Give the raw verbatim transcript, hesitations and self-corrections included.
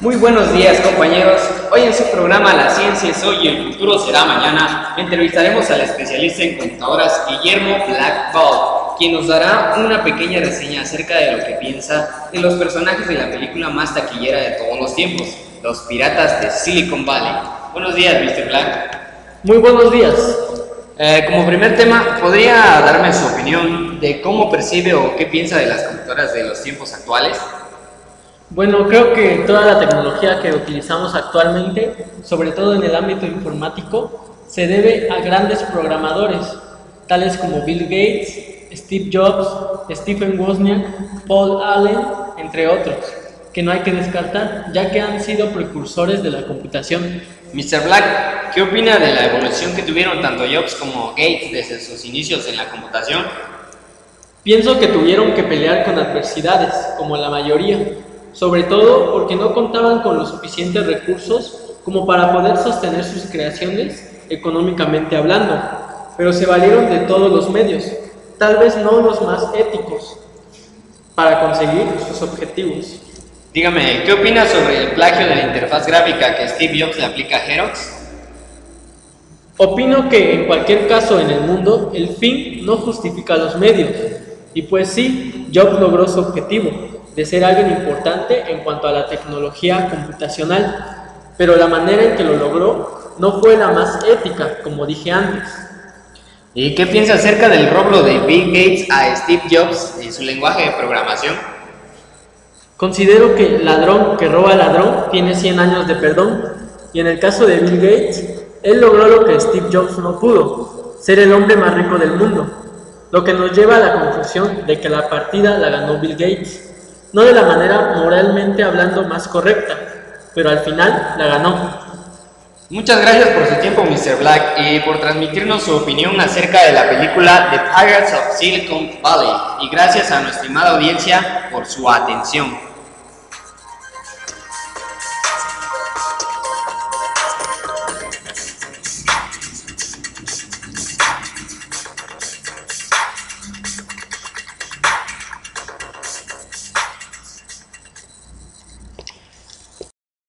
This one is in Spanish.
Muy buenos días, compañeros. Hoy en su programa La ciencia es hoy y el futuro será mañana, entrevistaremos al especialista en computadoras Guillermo Blackbaud, quien nos dará una pequeña reseña acerca de lo que piensa de los personajes de la película más taquillera de todos los tiempos, Los Piratas de Silicon Valley. Buenos días, mister Black. Muy buenos días. Eh, como primer tema, ¿podría darme su opinión de cómo percibe o qué piensa de las computadoras de los tiempos actuales? Bueno, creo que toda la tecnología que utilizamos actualmente, sobre todo en el ámbito informático, se debe a grandes programadores, tales como Bill Gates, Steve Jobs, Stephen Wozniak, Paul Allen, entre otros, que no hay que descartar, ya que han sido precursores de la computación. mister Black, ¿qué opina de la evolución que tuvieron tanto Jobs como Gates desde sus inicios en la computación? Pienso que tuvieron que pelear con adversidades, como la mayoría, sobre todo porque no contaban con los suficientes recursos como para poder sostener sus creaciones económicamente hablando, pero se valieron de todos los medios, tal vez no los más éticos, para conseguir sus objetivos. Dígame, ¿qué opina sobre el plagio de la interfaz gráfica que Steve Jobs le aplica a Xerox? Opino que en cualquier caso en el mundo, el fin no justifica los medios, y pues sí, Jobs logró su objetivo, de ser alguien importante en cuanto a la tecnología computacional, pero la manera en que lo logró no fue la más ética, como dije antes. ¿Y qué piensa acerca del robo de Bill Gates a Steve Jobs en su lenguaje de programación? Considero que ladrón que roba ladrón tiene cien años de perdón, y en el caso de Bill Gates, él logró lo que Steve Jobs no pudo, ser el hombre más rico del mundo, lo que nos lleva a la conclusión de que la partida la ganó Bill Gates. No de la manera moralmente hablando más correcta, pero al final la ganó. Muchas gracias por su tiempo, mister Black, y por transmitirnos su opinión acerca de la película The Pirates of Silicon Valley. Y gracias a nuestra estimada audiencia por su atención.